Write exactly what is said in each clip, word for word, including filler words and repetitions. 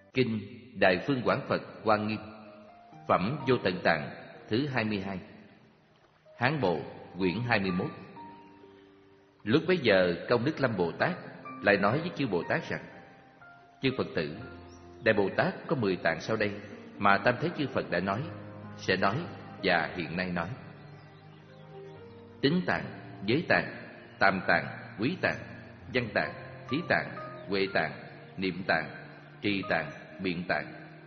Kinh Đại Phương Quảng Phật Hoa Nghiêm, Phẩm Vô Tận Tạng thứ hai mươi hai, Hán Bộ quyển hai mươi mốt. Lúc bấy giờ Công Đức Lâm Bồ Tát lại nói với chư Bồ Tát rằng: Chư Phật tử, Đại Bồ Tát có mười tạng sau đây mà Tam Thế chư Phật đã nói, sẽ nói và hiện nay nói: Tính tạng, giới tạng, tam tạng, quý tạng, văn tạng, thí tạng, huệ tạng, niệm tạng, trì tạng, biện tạng.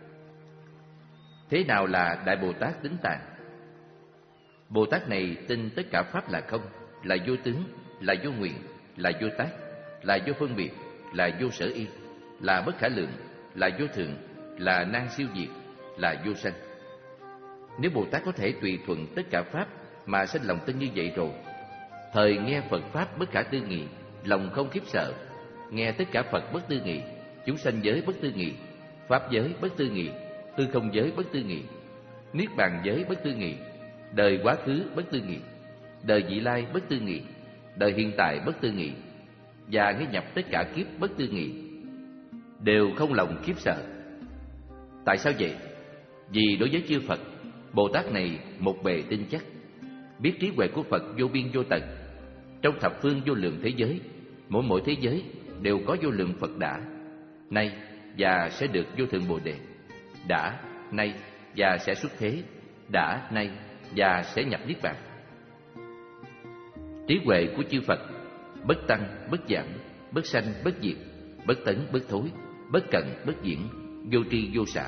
Thế nào là Đại Bồ Tát tính tạng? Bồ Tát này tin tất cả pháp là không, là vô tướng, là vô nguyện, là vô tác, là vô phân biệt, là vô sở y, là bất khả lượng, là vô thượng, là nan siêu diệt, là vô sanh. Nếu Bồ Tát có thể tùy thuận tất cả pháp mà sinh lòng tin như vậy rồi, thời nghe Phật pháp bất khả tư nghị, lòng không khiếp sợ, nghe tất cả Phật bất tư nghị, chúng sanh giới bất tư nghị, pháp giới bất tư nghị, tư không giới bất tư nghị, niết bàn giới bất tư nghị, đời quá khứ bất tư nghị, đời vị lai bất tư nghị, đời hiện tại bất tư nghị, và nghe nhập tất cả kiếp bất tư nghị, đều không lòng khiếp sợ. Tại sao vậy? Vì đối với chư Phật, Bồ Tát này một bề tin chắc, biết trí huệ của Phật vô biên vô tận. Trong thập phương vô lượng thế giới, mỗi mỗi thế giới đều có vô lượng Phật đã, nay và sẽ được vô thượng Bồ Đề, đã, nay và sẽ xuất thế, đã, nay và sẽ nhập niết bàn. Trí huệ của chư Phật bất tăng, bất giảm, bất sanh, bất diệt, bất tấn, bất thối, bất cận, bất diễn, vô tri vô xạ.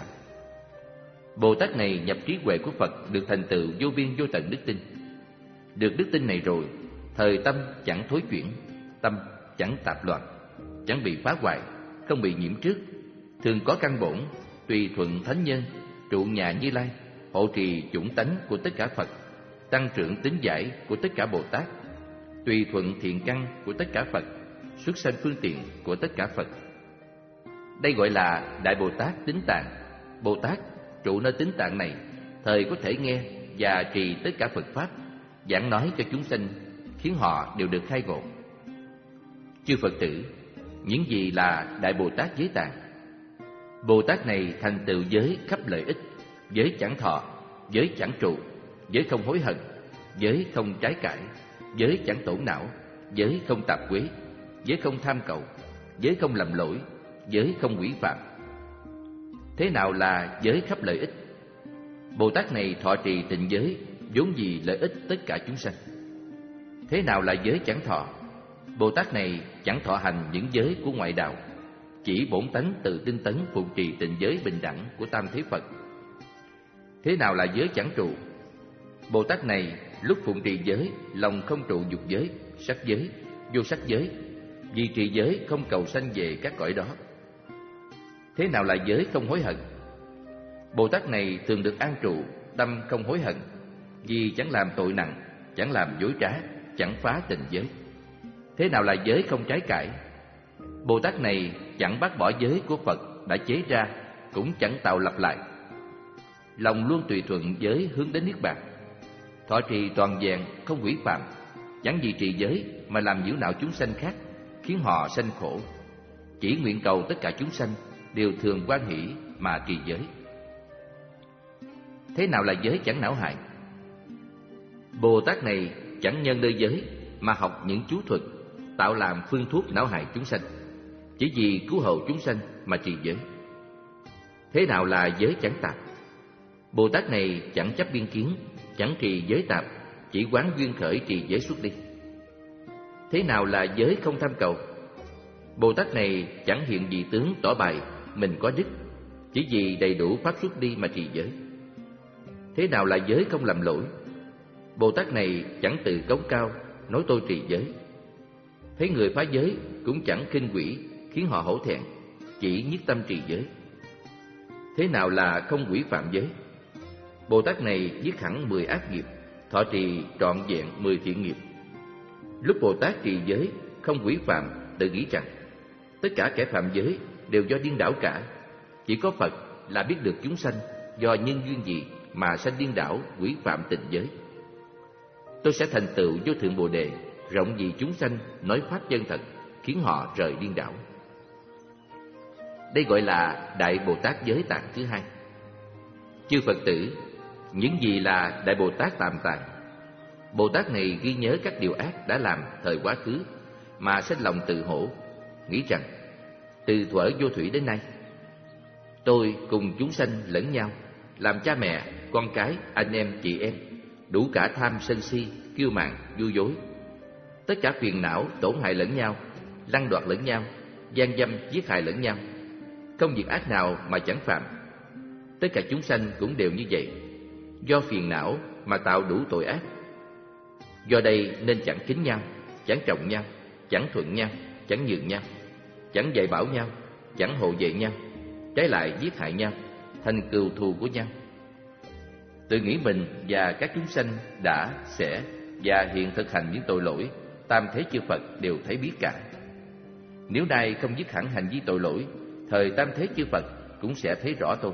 Bồ Tát này nhập trí huệ của Phật được thành tựu vô biên vô tận đức tin. Được đức tin này rồi, thời tâm chẳng thối chuyển, tâm chẳng tạp loạn, chẳng bị phá hoại, không bị nhiễm trước, thường có căn bổn, tùy thuận thánh nhân, trụ nhà Như Lai, hộ trì chủng tánh của tất cả Phật, tăng trưởng tín giải của tất cả Bồ Tát, tùy thuận thiện căn của tất cả Phật, xuất sanh phương tiện của tất cả Phật. Đây gọi là Đại Bồ Tát tính tạng. Bồ Tát trụ nơi tính tạng này, thời có thể nghe và trì tất cả Phật pháp, giảng nói cho chúng sanh, khiến họ đều được khai ngộ. Chư Phật tử, những gì là Đại Bồ Tát giới tạng? Bồ Tát này thành tựu giới khắp lợi ích, giới chẳng thọ, giới chẳng trụ, giới không hối hận, giới không trái cãi, giới chẳng tổn não, giới không tạp quế, giới không tham cầu, giới không lầm lỗi, giới không quỷ phạm. Thế nào là giới khắp lợi ích? Bồ Tát này thọ trì tịnh giới, vốn vì lợi ích tất cả chúng sanh. Thế nào là giới chẳng thọ? Bồ Tát này chẳng thọ hành những giới của ngoại đạo, chỉ bổn tánh từ tinh tấn phụng trì tịnh giới bình đẳng của Tam Thế Phật. Thế nào là giới chẳng trụ? Bồ Tát này lúc phụng trì giới, lòng không trụ dục giới, sắc giới, vô sắc giới, vì trì giới không cầu sanh về các cõi đó. Thế nào là giới không hối hận? Bồ Tát này thường được an trụ, tâm không hối hận, vì chẳng làm tội nặng, chẳng làm dối trá, chẳng phá tịnh giới. Thế nào là giới không trái cãi? Bồ Tát này chẳng bác bỏ giới của Phật đã chế ra, cũng chẳng tạo lập lại. Lòng luôn tùy thuận giới hướng đến niết bàn, thọ trì toàn vẹn, không quỷ phạm, chẳng vì trì giới mà làm nhiễu nạo chúng sanh khác, khiến họ sanh khổ. Chỉ nguyện cầu tất cả chúng sanh đều thường hoan hỷ mà trì giới. Thế nào là giới chẳng não hại? Bồ Tát này chẳng nhân nơi giới mà học những chú thuật, tạo làm phương thuốc não hại chúng sanh, chỉ vì cứu hộ chúng sanh mà trì giới. Thế nào là giới chẳng tạp? Bồ Tát này chẳng chấp biên kiến, chẳng trì giới tạp, chỉ quán duyên khởi trì giới xuất đi. Thế nào là giới không tham cầu? Bồ Tát này chẳng hiện vị tướng tỏ bày mình có đức, chỉ vì đầy đủ pháp xuất đi mà trì giới. Thế nào là giới không lầm lỗi? Bồ Tát này chẳng tự cống cao, nói tôi trì giới. Thấy người phá giới cũng chẳng khinh quỷ, khiến họ hổ thẹn, chỉ nhất tâm trì giới. Thế nào là không quỷ phạm giới? Bồ Tát này giết hẳn mười ác nghiệp, thọ trì trọn vẹn mười thiện nghiệp. Lúc Bồ Tát trì giới không quỷ phạm, tự nghĩ rằng tất cả kẻ phạm giới đều do điên đảo cả, chỉ có Phật là biết được chúng sanh do nhân duyên gì mà sanh điên đảo quỷ phạm tịnh giới. Tôi sẽ thành tựu vô thượng Bồ Đề, rộng vì chúng sanh nói pháp chân thật, khiến họ rời điên đảo. Đây gọi là Đại Bồ Tát giới tạng thứ hai. Chư Phật tử, những gì là Đại Bồ Tát Tạm Tạng? Bồ Tát này ghi nhớ các điều ác đã làm thời quá khứ, mà sinh lòng tự hổ, nghĩ rằng từ thuở vô thủy đến nay, tôi cùng chúng sanh lẫn nhau, làm cha mẹ, con cái, anh em, chị em, đủ cả tham sân si, kiêu mạn, vui dối. Tất cả phiền não tổn hại lẫn nhau, lăng đoạt lẫn nhau, gian dâm giết hại lẫn nhau. Không việc ác nào mà chẳng phạm. Tất cả chúng sanh cũng đều như vậy. Do phiền não mà tạo đủ tội ác. Do đây nên chẳng kính nhau, chẳng trọng nhau, chẳng thuận nhau, chẳng nhường nhau, chẳng dạy bảo nhau, chẳng hộ vệ nhau, trái lại giết hại nhau, thành cừu thù của nhau. Tự nghĩ mình và các chúng sanh đã, sẽ và hiện thực hành những tội lỗi, tam thế chư Phật đều thấy biết cả. Nếu nay không dứt hẳn hành vi tội lỗi, thời tam thế chư Phật cũng sẽ thấy rõ tôi.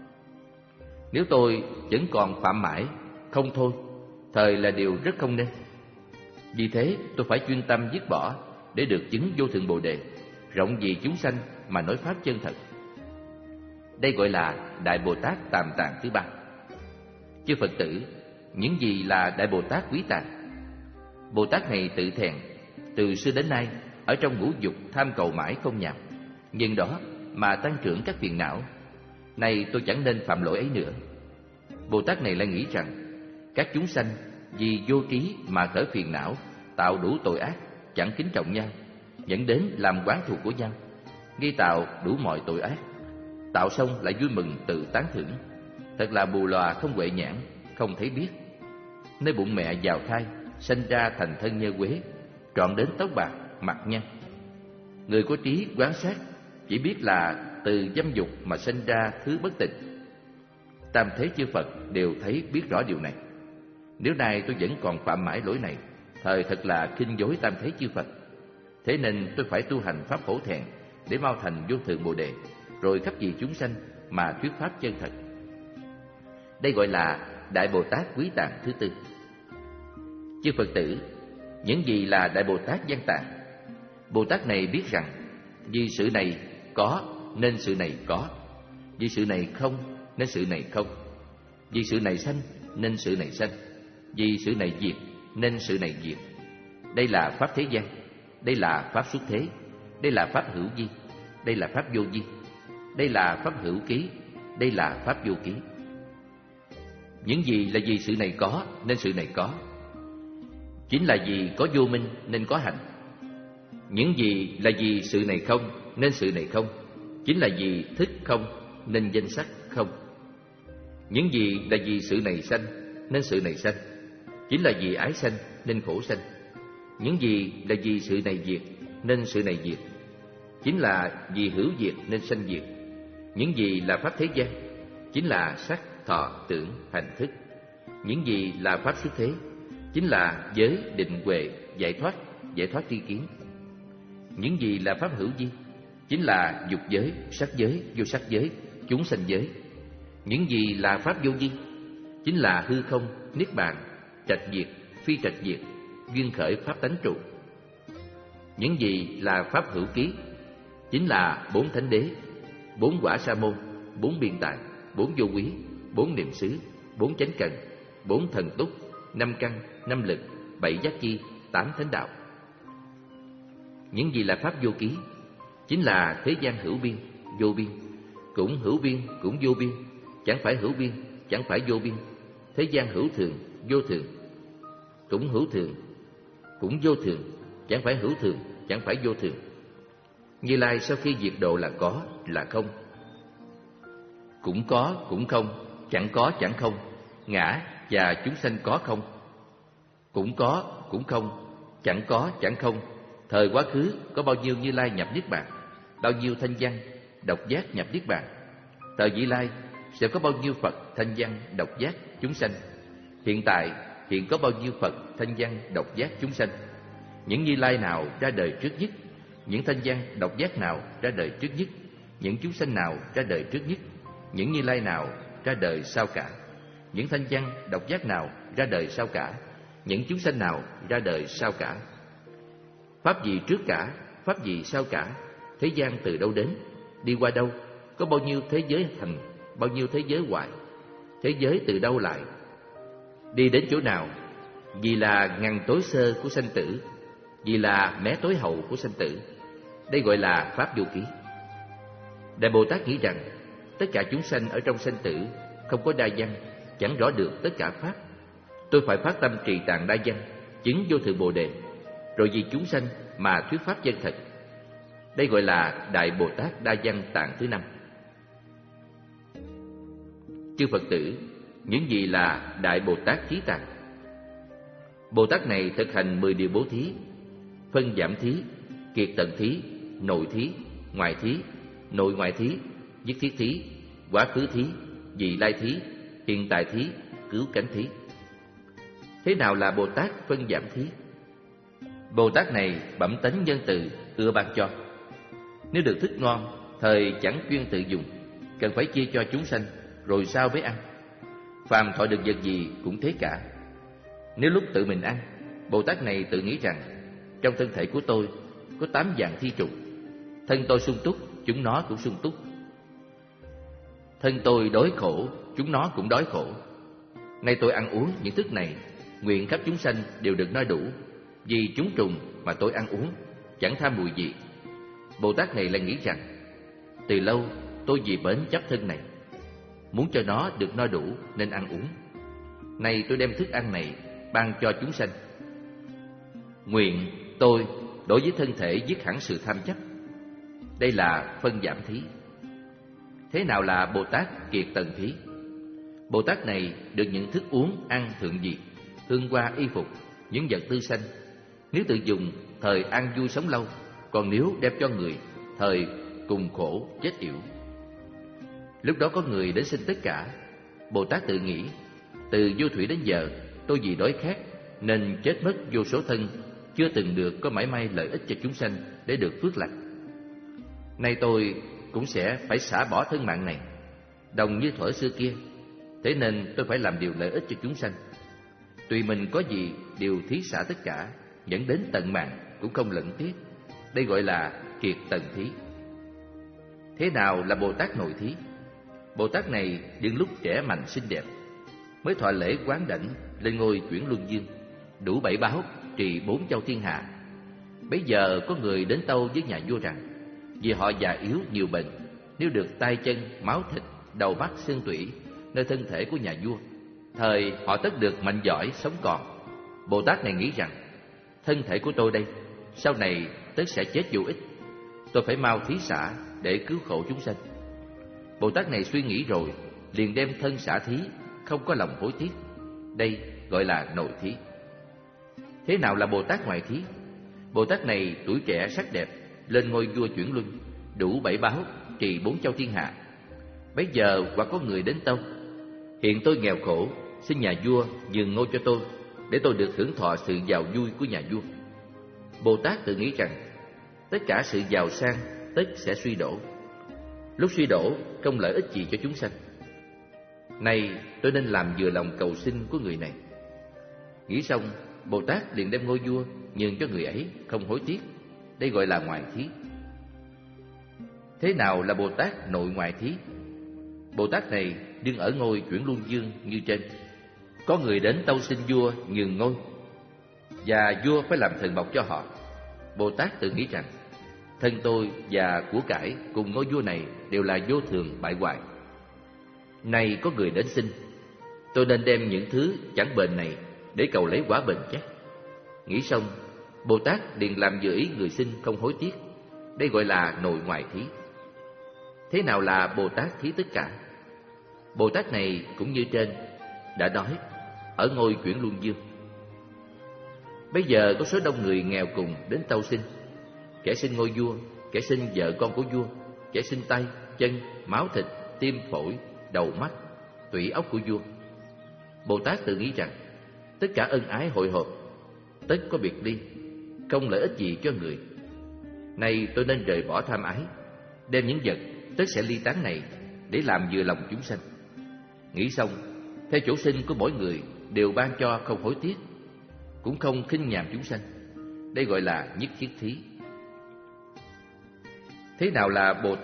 Nếu tôi vẫn còn phạm mãi, không thôi, thời là điều rất không nên. Vì thế tôi phải chuyên tâm dứt bỏ để được chứng vô thượng Bồ Đề, rộng vì chúng sanh mà nói pháp chân thật. Đây gọi là Đại Bồ Tát Tạm Tạng thứ ba. Chư Phật tử, những gì là Đại Bồ Tát Quý Tạng? Bồ Tát này tự thẹn, từ xưa đến nay ở trong ngũ dục tham cầu mãi không nhàm, nhưng đó mà tăng trưởng các phiền não. Nay tôi chẳng nên phạm lỗi ấy nữa. Bồ Tát này lại nghĩ rằng các chúng sanh vì vô trí mà khởi phiền não, tạo đủ tội ác, chẳng kính trọng nhau, dẫn đến làm oán thù của nhau, gây tạo đủ mọi tội ác. Tạo xong lại vui mừng tự tán thưởng, thật là bù lòa không huệ nhãn, không thấy biết. Nơi bụng mẹ vào thai, sanh ra thành thân nhơ quế, trọn đến tóc bạc, mặt nhăn. Người có trí quán sát chỉ biết là từ dâm dục mà sanh ra thứ bất tịnh. Tam thế chư Phật đều thấy biết rõ điều này. Nếu nay tôi vẫn còn phạm mãi lỗi này, thời thật là khinh dối tam thế chư Phật. Thế nên tôi phải tu hành pháp hổ thẹn để mau thành vô thượng Bồ Đề, rồi khắp vì chúng sanh mà thuyết pháp chân thật. Đây gọi là Đại Bồ Tát Quý Tạng thứ tư. Chư Phật tử, những gì là Đại Bồ Tát Văn Tạng? Bồ Tát này biết rằng vì sự này có nên sự này có, vì sự này không nên sự này không, vì sự này sanh nên sự này sanh, vì sự này diệt nên sự này diệt. Đây là pháp thế gian, đây là pháp xuất thế, đây là pháp hữu vi, đây là pháp vô vi, đây là pháp hữu ký, đây là pháp vô ký. Những gì là vì sự này có nên sự này có, chính là vì có vô minh nên có hành. Những gì là vì sự này không nên sự này không, chính là vì thức không nên danh sắc không. Những gì là vì sự này sanh nên sự này sanh, chính là vì ái sanh nên khổ sanh. Những gì là vì sự này diệt nên sự này diệt, chính là vì hữu diệt nên sanh diệt. Những gì là pháp thế gian, chính là sắc, thọ, tưởng, hành, thức. Những gì là pháp xuất thế, chính là giới, định, huệ, giải thoát, giải thoát tri kiến. Những gì là pháp hữu vi, chính là dục giới, sắc giới, vô sắc giới, chúng sanh giới. Những gì là pháp vô vi, chính là hư không, niết bàn, trạch diệt, phi trạch diệt, duyên khởi pháp tánh trụ. Những gì là pháp hữu ký, chính là bốn thánh đế, bốn quả sa môn, bốn biên tài, bốn vô quý, bốn niệm xứ, bốn chánh cần, bốn thần túc, năm căn, năm lực, bảy giác chi, tám thánh đạo. Những gì là pháp vô ký, chính là thế gian hữu biên, vô biên, cũng hữu biên, cũng vô biên, chẳng phải hữu biên, chẳng phải vô biên. Thế gian hữu thường, vô thường, cũng hữu thường, cũng vô thường, chẳng phải hữu thường, chẳng phải vô thường. Như Lai sau khi diệt độ là có, là không, cũng có, cũng không, chẳng có, chẳng không. Ngã và chúng sanh có không, cũng có, cũng không, chẳng có, chẳng không. Thời quá khứ có bao nhiêu Như Lai nhập Niết Bàn, bao nhiêu thanh văn độc giác nhập Niết Bàn. Thời vị lai sẽ có bao nhiêu Phật thanh văn độc giác chúng sanh. Hiện tại hiện có bao nhiêu Phật thanh văn độc giác chúng sanh. Những Như Lai nào ra đời trước nhất, những thanh văn độc giác nào ra đời trước nhất, những chúng sanh nào ra đời trước nhất, những Như Lai nào ra đời sau cả, những thanh văn độc giác nào ra đời sau cả, những chúng sanh nào ra đời sau cả. Pháp gì trước cả, pháp gì sau cả, thế gian từ đâu đến, đi qua đâu, có bao nhiêu thế giới thành, bao nhiêu thế giới hoại, thế giới từ đâu lại, đi đến chỗ nào, vì là ngăn tối sơ của sanh tử, vì là mé tối hậu của sanh tử. Đây gọi là pháp vô ký. Đại Bồ Tát nghĩ rằng tất cả chúng sanh ở trong sanh tử không có đa văn, chẳng rõ được tất cả pháp. Tôi phải phát tâm trì tạng đa văn, chứng vô thượng Bồ đề, rồi vì chúng sanh mà thuyết pháp chân thật. Đây gọi là Đại Bồ Tát Đa Văn Tạng thứ năm. Chư Phật tử, những gì là Đại Bồ Tát Thí Tạng? Bồ Tát này thực hành mười điều bố thí: phân giảm thí, kiệt tận thí, nội thí, ngoại thí, nội ngoại thí, nhất thiết thí, quá khứ thí, vị lai thí, hiện tại thí, cứu cánh thí. Thế nào là Bồ Tát phân giảm thí? Bồ Tát này bẩm tánh nhân từ, ưa ban cho. Nếu được thức ngon, thời chẳng chuyên tự dùng, cần phải chia cho chúng sanh, rồi sau mới ăn. Phàm thọ được vật gì cũng thế cả. Nếu lúc tự mình ăn, Bồ Tát này tự nghĩ rằng trong thân thể của tôi có tám dạng thi trùng, thân tôi sung túc, chúng nó cũng sung túc. Thân tôi đói khổ, chúng nó cũng đói khổ. Nay tôi ăn uống những thức này, nguyện khắp chúng sanh đều được no đủ. Vì chúng trùng mà tôi ăn uống, chẳng tham mùi gì. Bồ Tát này lại nghĩ rằng từ lâu tôi vì bến chấp thân này, muốn cho nó được no đủ nên ăn uống. Nay tôi đem thức ăn này ban cho chúng sanh. Nguyện tôi đối với thân thể dứt hẳn sự tham chấp. Đây là phân giảm thí. Thế nào là Bồ Tát kiệt tần thí? Bồ Tát này được những thức uống ăn thượng diệt, hương hoa y phục, những vật tư sanh. Nếu tự dùng, thời an vui sống lâu. Còn nếu đem cho người, thời cùng khổ chết yểu. Lúc đó có người đến xin tất cả. Bồ Tát tự nghĩ, từ vô thủy đến giờ, tôi vì đói khát nên chết mất vô số thân, chưa từng được có mảy may lợi ích cho chúng sanh để được phước lành. Nay tôi cũng sẽ phải xả bỏ thân mạng này, đồng như thuở xưa kia. Thế nên tôi phải làm điều lợi ích cho chúng sanh. Tùy mình có gì đều thí xả tất cả, dẫn đến tận mạng cũng không lẫn tiếc. Đây gọi là kiệt tần thí. Thế nào là Bồ Tát nội thí? Bồ Tát này đương lúc trẻ mạnh xinh đẹp, mới thọ lễ quán đảnh lên ngôi chuyển luân dương, đủ bảy báo, trì bốn châu thiên hạ. Bấy giờ có người đến tâu với nhà vua rằng vì họ già yếu nhiều bệnh, nếu được tay chân, máu thịt, đầu mắt, xương tủy nơi thân thể của nhà vua, thời họ tất được mạnh giỏi sống còn. Bồ Tát này nghĩ rằng thân thể của tôi đây sau này tất sẽ chết vô ích, tôi phải mau thí xả để cứu khổ chúng sanh. Bồ Tát này suy nghĩ rồi liền đem thân xả thí, không có lòng hối tiếc. Đây gọi là nội thí. Thế nào là Bồ Tát ngoại thí? Bồ Tát này tuổi trẻ sắc đẹp, lên ngôi vua chuyển luân, đủ bảy báo, trì bốn châu thiên hạ. Bấy giờ hoặc có người đến tâu, hiện tôi nghèo khổ, xin nhà vua nhường ngôi cho tôi, để tôi được hưởng thọ sự giàu vui của nhà vua. Bồ Tát tự nghĩ rằng tất cả sự giàu sang tất sẽ suy đổ. Lúc suy đổ không lợi ích gì cho chúng sanh. Nay tôi nên làm vừa lòng cầu xin của người này. Nghĩ xong, Bồ Tát liền đem ngôi vua nhường cho người ấy, không hối tiếc. Đây gọi là ngoại thí. Thế nào là Bồ Tát nội ngoại thí? Bồ Tát này đương ở ngôi chuyển luân dương như trên. Có người đến tâu xin vua nhường ngôi, và vua phải làm thần bọc cho họ. Bồ Tát tự nghĩ rằng thân tôi và của cải cùng ngôi vua này đều là vô thường bại hoại. Nay có người đến xin, tôi nên đem những thứ chẳng bền này để cầu lấy quả bền chắc. Nghĩ xong, Bồ Tát liền làm vừa ý người xin, không hối tiếc. Đây gọi là nội ngoại thí. Thế nào là Bồ Tát thí tất cả? Bồ Tát này cũng như trên, đã đói, ở ngôi chuyển luân dương. Bây giờ có số đông người nghèo cùng đến tâu xin. Kẻ xin ngôi vua, kẻ xin vợ con của vua, kẻ xin tay, chân, máu thịt, tim, phổi, đầu mắt, tủy óc của vua. Bồ Tát tự nghĩ rằng tất cả ân ái hội họp, tất có biệt ly, không lợi ích gì cho người. Nay tôi nên rời bỏ tham ái, đem những vật tất sẽ ly tán này để làm vừa lòng chúng sanh. Nghĩ xong, theo chỗ sinh của mỗi người đều ban cho không hối tiếc, cũng không khinh nhàm chúng sanh. Đây gọi là nhất thiết thí. Thế nào là Bồ Tát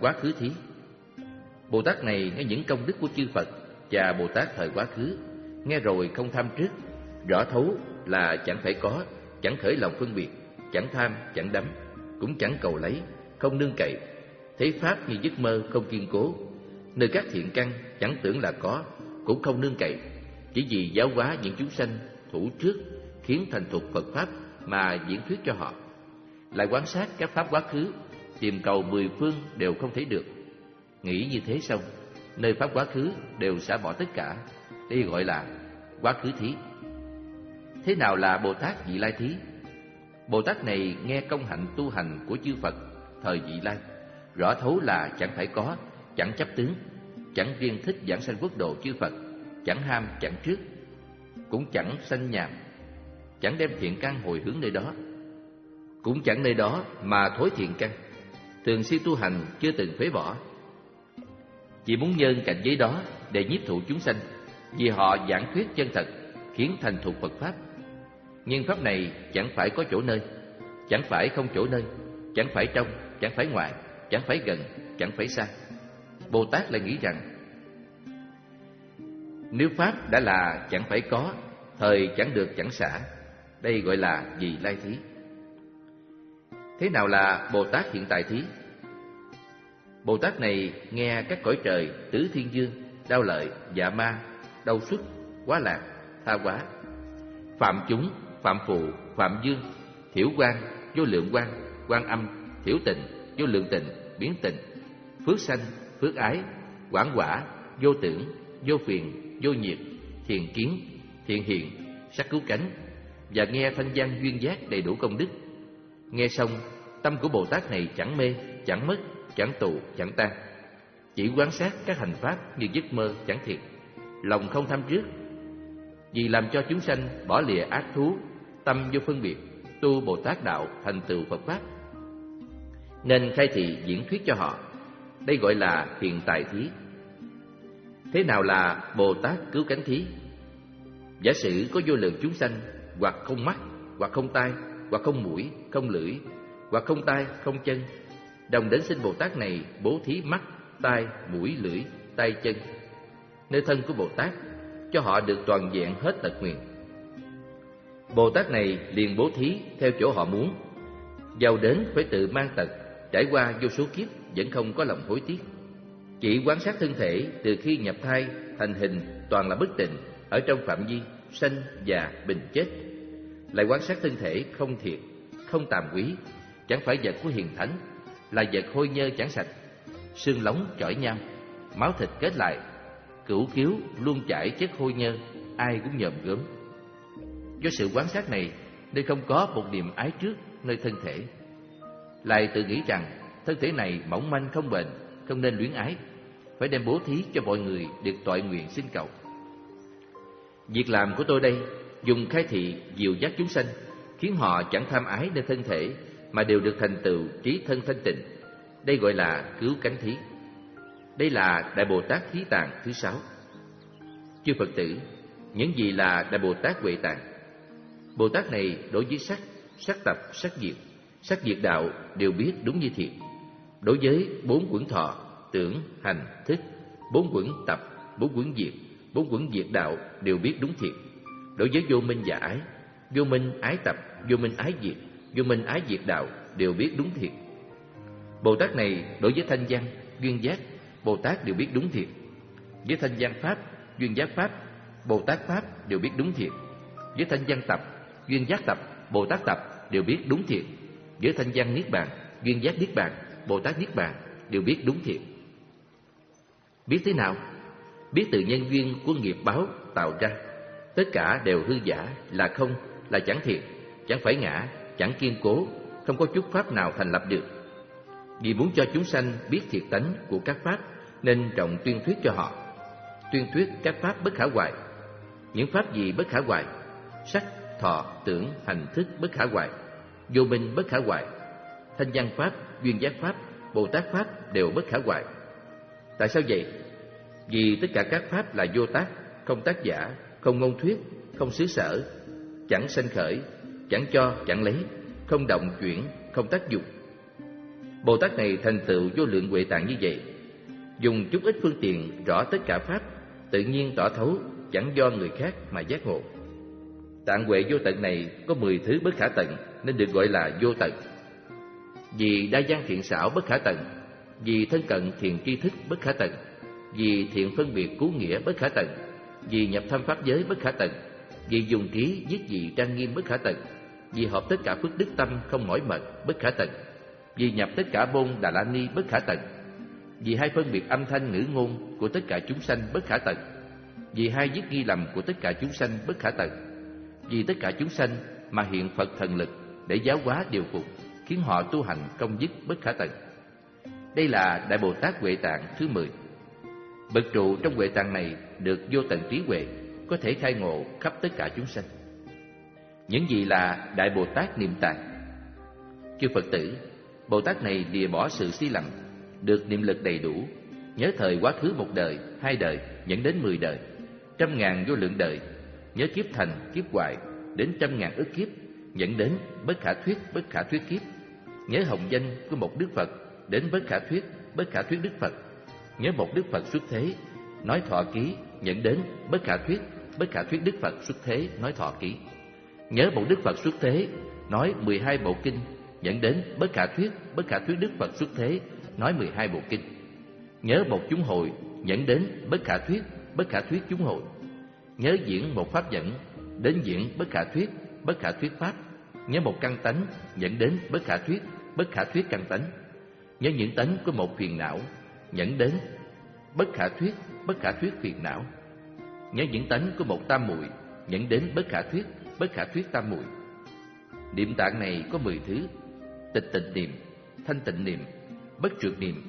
quá khứ thí. Bồ Tát này nghe những công đức của chư Phật và Bồ Tát thời quá khứ, nghe rồi không tham trước, rõ thấu là chẳng phải có, chẳng khởi lòng phân biệt, chẳng tham, chẳng đắm, cũng chẳng cầu lấy, không nương cậy, thấy pháp như giấc mơ không kiên cố, nơi các thiện căn chẳng tưởng là có, cũng không nương cậy, chỉ vì giáo hóa những chúng sanh thủ trước khiến thành thục Phật pháp mà diễn thuyết cho họ. Lại quan sát các pháp quá khứ, tìm cầu mười phương đều không thấy được. Nghĩ như thế xong, nơi pháp quá khứ đều xả bỏ tất cả. Đây gọi là quá khứ thí. Thế nào là Bồ Tát Vị Lai thí? Bồ Tát này nghe công hạnh tu hành của chư Phật thời Vị Lai, rõ thấu là chẳng phải có, chẳng chấp tướng, chẳng riêng thích giảng sanh quốc độ chư Phật, chẳng ham, chẳng trước, cũng chẳng sanh nhàm, chẳng đem thiện căn hồi hướng nơi đó, cũng chẳng nơi đó mà thối thiện căn, thường xuyên tu hành chưa từng phế bỏ. Chỉ muốn nhân cảnh giới đó để nhiếp thụ chúng sanh, vì họ giảng thuyết chân thật, khiến thành thục Phật pháp. Nhưng pháp này chẳng phải có chỗ nơi, chẳng phải không chỗ nơi, chẳng phải trong, chẳng phải ngoài, chẳng phải gần, chẳng phải xa. Bồ Tát lại nghĩ rằng nếu pháp đã là chẳng phải có, thời chẳng được chẳng xả, đây gọi là Vị Lai thí. Thế nào là Bồ Tát hiện tại thí? Bồ Tát này nghe các cõi trời tứ thiên dương, đao lợi, dạ ma, đau xuất, quá lạc, tha quá, phạm chúng, phạm phụ, phạm dương, thiểu quan, vô lượng quan, quan âm, thiểu tịnh, vô lượng tịnh, biến tịnh, phước sanh, phước ái, quảng quả, vô tưởng, vô phiền, vô nhiệt, thiền kiến, thiện hiện, sắc cứu cánh, và nghe thanh văn duyên giác đầy đủ công đức. Nghe xong, tâm của Bồ Tát này chẳng mê, chẳng mất, chẳng tụ, chẳng tan, chỉ quan sát các hành pháp như giấc mơ chẳng thiệt, lòng không tham trước. Vì làm cho chúng sanh bỏ lìa ác thú, tâm vô phân biệt, tu Bồ Tát đạo thành tựu Phật pháp, nên khai thị diễn thuyết cho họ. Đây gọi là hiện tại thí. Thế nào là Bồ Tát cứu cánh thí? Giả sử có vô lượng chúng sanh, hoặc không mắt, hoặc không tai, hoặc không mũi, không lưỡi, hoặc không tai, không chân, đồng đến xin Bồ Tát này bố thí mắt, tai, mũi, lưỡi, tay, chân, nơi thân của Bồ Tát, cho họ được toàn vẹn hết tật nguyện. Bồ Tát này liền bố thí theo chỗ họ muốn, giàu đến phải tự mang tật, trải qua vô số kiếp vẫn không có lòng hối tiếc. Chỉ quan sát thân thể từ khi nhập thai thành hình toàn là bất tịnh, ở trong phạm vi sanh già bình chết. Lại quan sát thân thể không thiệt, không tàm quý, chẳng phải vật của hiền thánh, là vật hôi nhơ chẳng sạch, xương lóng chỏi nham, máu thịt kết lại, cửu khiếu luôn chảy chất hôi nhơ, ai cũng nhòm gớm. Do sự quan sát này nên không có một niềm ái trước nơi thân thể. Lại tự nghĩ rằng thân thể này mỏng manh không bền, không nên luyến ái, phải đem bố thí cho mọi người được toại nguyện xin cầu. Việc làm của tôi đây dùng khai thị dìu dắt chúng sanh, khiến họ chẳng tham ái nơi thân thể mà đều được thành tựu trí thân thanh tịnh. Đây gọi là cứu cánh thí. Đây là Đại Bồ Tát Thí Tạng thứ sáu. Chư Phật tử, những gì là Đại Bồ Tát Huệ Tạng? Bồ Tát này đối với sắc, sắc tập, sắc diệt, sắc diệt đạo đều biết đúng như thiệt. Đối với bốn quẩn thọ, tưởng, hành, thức, bốn quẩn tập, bốn quẩn diệt, bốn quẩn diệt đạo đều biết đúng thiệt. Đối với vô minh và ái, vô minh ái tập, vô minh ái diệt, vô minh ái diệt đạo đều biết đúng thiệt. Bồ Tát này đối với thanh văn, duyên giác, Bồ Tát đều biết đúng thiệt. Với thanh văn pháp, duyên giác pháp, Bồ Tát pháp đều biết đúng thiệt. Với thanh văn tập, duyên giác tập, Bồ Tát tập đều biết đúng thiệt. Với thanh văn niết bàn, duyên giác niết bàn, Bồ Tát niết bàn đều biết đúng thiệt. Biết thế nào? Biết từ nhân duyên của nghiệp báo tạo ra, tất cả đều hư giả, là không, là chẳng thiệt, chẳng phải ngã, chẳng kiên cố, không có chút pháp nào thành lập được. Vì muốn cho chúng sanh biết thiệt tánh của các pháp, nên trọng tuyên thuyết cho họ. Tuyên thuyết các pháp bất khả hoại. Những pháp gì bất khả hoại? Sắc, thọ, tưởng, hành, thức bất khả hoại, vô minh bất khả hoại, thanh văn pháp, duyên giác pháp, Bồ Tát pháp đều bất khả hoại. Tại sao vậy? Vì tất cả các pháp là vô tác, không tác giả, không ngôn thuyết, không xứ sở, chẳng sanh khởi, chẳng cho, chẳng lấy, không động chuyển, không tác dụng. Bồ Tát này thành tựu vô lượng huệ tạng như vậy, dùng chút ít phương tiện rõ tất cả pháp, tự nhiên tỏ thấu, chẳng do người khác mà giác ngộ. Tạng huệ vô tận này có mười thứ bất khả tận, nên được gọi là vô tận. Vì đa văn thiện xảo bất khả tận, vì thân cận thiền tri thức bất khả tận, vì thiện phân biệt cứu nghĩa bất khả tận, vì nhập thâm pháp giới bất khả tận, vì dùng trí giết dị trang nghiêm bất khả tận, vì hợp tất cả phước đức tâm không mỏi mệt bất khả tận, vì nhập tất cả môn Đà La Ni bất khả tận, vì hai phân biệt âm thanh ngữ ngôn của tất cả chúng sanh bất khả tận, vì hai dứt nghi lầm của tất cả chúng sanh bất khả tận, vì tất cả chúng sanh mà hiện Phật thần lực để giáo hóa điều phục, khiến họ tu hành công dứt bất khả tận. Đây là Đại Bồ Tát Huệ Tạng thứ mười. Bậc trụ trong Huệ Tạng này được vô tận trí huệ, có thể khai ngộ khắp tất cả chúng sanh. Những gì là Đại Bồ Tát Niệm Tạng? Chư Phật tử, Bồ Tát này lìa bỏ sự si lầm, được niệm lực đầy đủ, nhớ thời quá khứ một đời, hai đời, dẫn đến mười đời, trăm ngàn vô lượng đời, nhớ kiếp thành, kiếp hoại, đến trăm ngàn ức kiếp, dẫn đến bất khả thuyết, bất khả thuyết kiếp, nhớ hồng danh của một Đức Phật, đến bất khả thuyết, bất khả thuyết Đức Phật, nhớ một Đức Phật xuất thế, nói thọ ký, dẫn đến bất khả thuyết, bất khả thuyết Đức Phật xuất thế, nói thọ ký, nhớ một Đức Phật xuất thế, nói mười hai bộ kinh, dẫn đến bất khả thuyết, bất khả thuyết Đức Phật xuất thế, nói mười hai bộ kinh, nhớ một chúng hội, dẫn đến bất khả thuyết, bất khả thuyết chúng hội, nhớ diễn một pháp dẫn, đến diễn bất khả thuyết, bất khả thuyết pháp, nhớ một căn tánh, dẫn đến bất khả thuyết, bất khả thuyết căn tánh, nhớ những tánh của một phiền não, dẫn đến bất khả thuyết, bất khả thuyết phiền não, nhớ những tánh của một tam muội, dẫn đến bất khả thuyết, bất khả thuyết tam muội. Niệm tạng này có mười thứ: tịch tịnh niệm, thanh tịnh niệm, bất trượt niệm,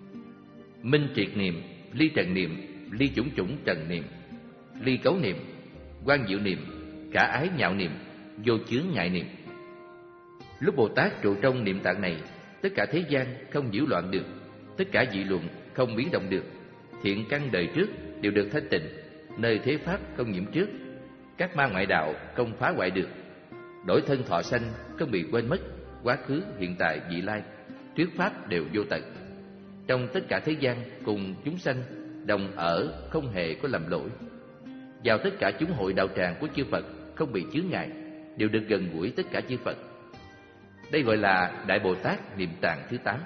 minh triệt niệm, ly trần niệm, ly chủng chủng trần niệm, ly cấu niệm, quan diệu niệm, cả ái nhạo niệm, vô chướng ngại niệm. Lúc Bồ Tát trụ trong niệm tạng này, tất cả thế gian không nhiễu loạn được, tất cả dị luận không biến động được, thiện căn đời trước đều được thanh tịnh, nơi thế pháp không nhiễm trước, các ma ngoại đạo không phá hoại được, đổi thân thọ sanh không bị quên mất, quá khứ, hiện tại, vị lai, thuyết pháp đều vô tận. Trong tất cả thế gian cùng chúng sanh đồng ở, không hề có lầm lỗi. Vào tất cả chúng hội đạo tràng của chư Phật không bị chướng ngại, đều được gần gũi tất cả chư Phật. Đây gọi là Đại Bồ Tát Niệm Tạng thứ tám.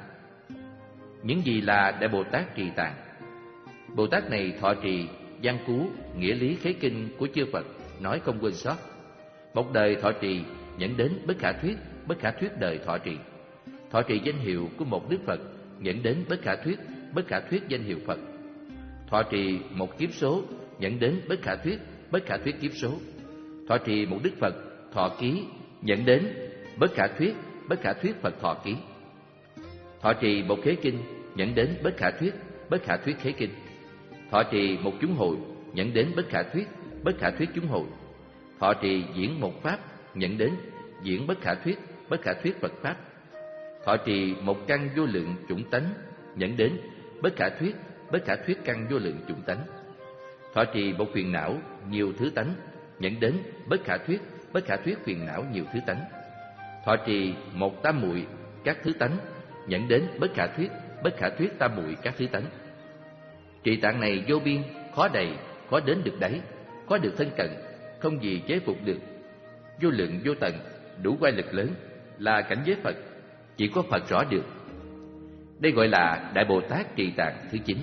Những gì là Đại Bồ Tát Trì Tạng? Bồ Tát này thọ trì văn cú, nghĩa lý khế kinh của chư Phật, nói không quên sót. Một đời thọ trì dẫn đến bất khả thuyết, bất khả thuyết đời thọ trì. Thọ trì danh hiệu của một Đức Phật dẫn đến bất khả thuyết, bất khả thuyết danh hiệu Phật. Thọ trì một kiếp số dẫn đến bất khả thuyết, bất khả thuyết kiếp số. Thọ trì một Đức Phật thọ ký dẫn đến bất khả thuyết, bất khả thuyết Phật thọ ký. Thọ trì một khế kinh dẫn đến bất khả thuyết, bất khả thuyết khế kinh. Thọ trì một chúng hội dẫn đến bất khả thuyết, bất khả thuyết chúng hội. Thọ trì diễn một pháp dẫn đến diễn bất khả thuyết, bất khả thuyết Phật pháp. Thọ trì một căn vô lượng chủng tánh dẫn đến bất khả thuyết, bất khả thuyết căn vô lượng chủng tánh. Thọ trì một phiền não nhiều thứ tánh dẫn đến bất khả thuyết, bất khả thuyết phiền não nhiều thứ tánh. Thọ trì một tam muội các thứ tánh dẫn đến bất khả thuyết, bất khả thuyết tam muội các thứ tánh. Trì tạng này vô biên, khó đầy, khó đến được đáy, khó được thân cận, không gì chế phục được, vô lượng vô tận, đủ oai lực lớn, là cảnh giới Phật, chỉ có Phật rõ được. Đây gọi là Đại Bồ Tát Trì Tạng thứ chín.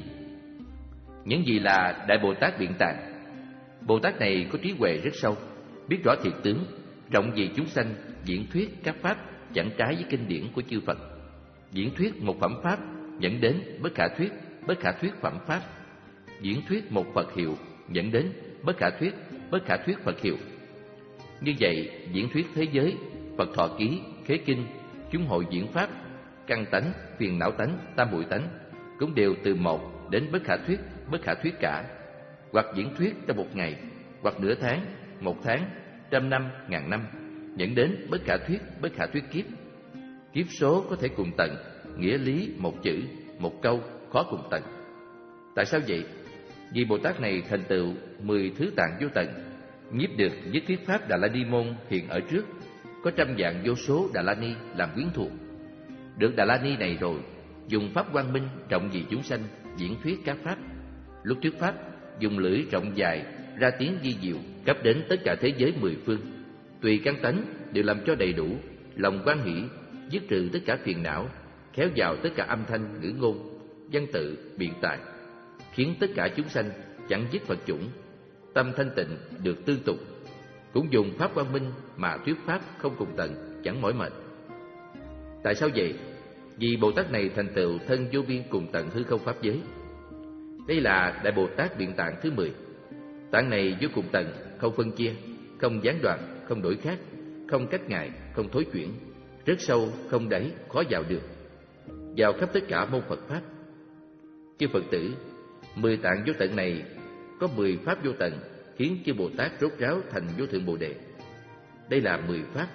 Những gì là Đại Bồ Tát Biện Tạng? Bồ Tát này có trí huệ rất sâu, biết rõ thiệt tướng, rộng vì chúng sanh, diễn thuyết các pháp chẳng trái với kinh điển của chư Phật. Diễn thuyết một phẩm pháp dẫn đến bất khả thuyết, bất khả thuyết phẩm pháp. Diễn thuyết một Phật hiệu dẫn đến bất khả thuyết, bất khả thuyết Phật hiệu. Như vậy, diễn thuyết thế giới, Phật thọ ký, khế kinh, chúng hội diễn pháp, căn tánh, phiền não tánh, tam muội tánh cũng đều từ một đến bất khả thuyết, bất khả thuyết cả. Hoặc diễn thuyết trong một ngày, hoặc nửa tháng, một tháng, trăm năm, ngàn năm, dẫn đến bất khả thuyết, bất khả thuyết kiếp. Kiếp số có thể cùng tận, nghĩa lý một chữ, một câu khó cùng tận. Tại sao vậy? Vì Bồ Tát này thành tựu mười thứ tạng vô tận, nhiếp được nhất thiết pháp Đà La Ni môn hiện ở trước, có trăm vạn vô số Đà La Ni làm quyến thuộc. được Đà La Ni này rồi, dùng pháp quang minh rộng vì chúng sanh diễn thuyết các pháp. Lúc thuyết pháp, dùng lưỡi rộng dài ra tiếng vi diệu cấp đến tất cả thế giới mười phương. Tùy căn tánh đều làm cho đầy đủ, lòng quan hỷ, dứt trừ tất cả phiền não, khéo vào tất cả âm thanh ngữ ngôn, văn tự, biện tài, khiến tất cả chúng sanh chẳng dứt Phật chủng, tâm thanh tịnh được tương tục. Cũng dùng pháp quang minh mà thuyết pháp không cùng tận, chẳng mỏi mệt. Tại sao vậy? Vì Bồ Tát này thành tựu thân vô biên cùng tận hư không pháp giới. Đây là Đại Bồ Tát Biện Tạng thứ mười. Tạng này vô cùng tận, không phân chia, không gián đoạn, không đổi khác, không cách ngại, không thối chuyển, rất sâu, không đáy, khó vào được, vào khắp tất cả môn Phật pháp. Chư Phật tử, mười tạng vô tận này có mười pháp vô tận, khiến chư Bồ Tát rốt ráo thành vô thượng Bồ Đề. Đây là mười pháp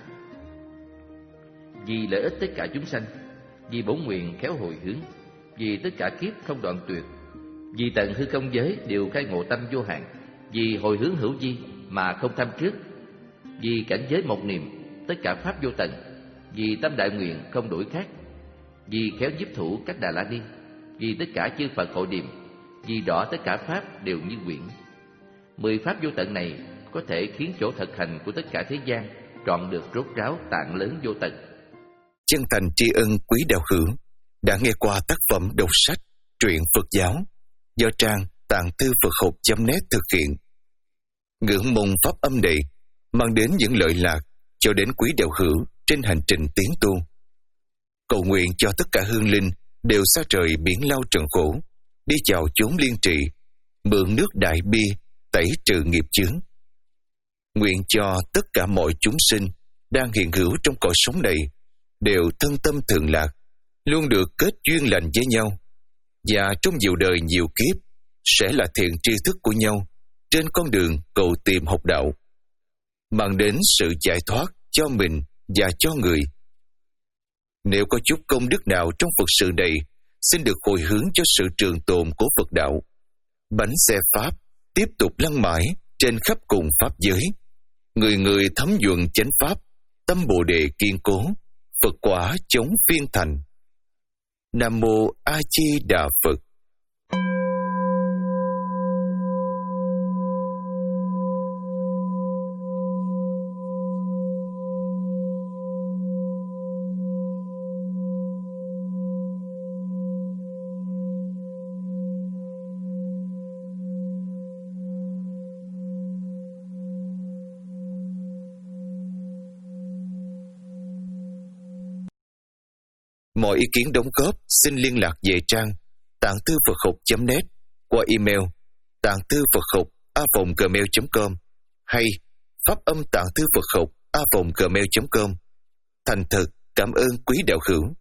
vì lợi ích tất cả chúng sanh, vì bổn nguyện khéo hồi hướng, vì tất cả kiếp không đoạn tuyệt, vì tận hư không giới đều khai ngộ tâm vô hạn, vì hồi hướng hữu vi mà không tham trước, vì cảnh giới một niệm tất cả pháp vô tận, vì tâm đại nguyện không đổi khác, vì khéo nhiếp thủ các Đà La Ni, vì tất cả chư Phật hộ niệm, vì rõ tất cả pháp đều như quyển. Mười pháp vô tận này có thể khiến chỗ thực hành của tất cả thế gian trọn được rốt ráo tạng lớn vô tận. Chân thành tri ân quý đạo hữu đã nghe qua tác phẩm đọc sách truyện Phật giáo do trang tạng thư Phật học chấm net thực hiện. Ngưỡng mong pháp âm này mang đến những lợi lạc cho đến quý đạo hữu trên hành trình tiến tu. Cầu nguyện cho tất cả hương linh đều xa trời biển lao trần khổ, đi vào chốn liên trị, mượn nước đại bi tẩy trừ nghiệp chướng. Nguyện cho tất cả mọi chúng sinh đang hiện hữu trong cõi sống này đều thân tâm thường lạc, luôn được kết duyên lành với nhau, và trong nhiều đời nhiều kiếp sẽ là thiện tri thức của nhau trên con đường cầu tìm học đạo, mang đến sự giải thoát cho mình và cho người. Nếu có chút công đức nào trong Phật sự này, xin được hồi hướng cho sự trường tồn của Phật đạo. Bánh xe Pháp tiếp tục lăn mãi trên khắp cùng Pháp giới. Người người thấm nhuận chánh Pháp, tâm Bồ Đề kiên cố, Phật quả chống phiên thành. Nam Mô A Di Đà Phật. Mọi ý kiến đóng góp xin liên lạc về trang tạng thư Phật học chấm net qua email tạng thư Phật học a vòng gmail chấm com hay pháp âm tạng thư Phật học a vòng gmail chấm com. Thành thật cảm ơn quý đạo hữu.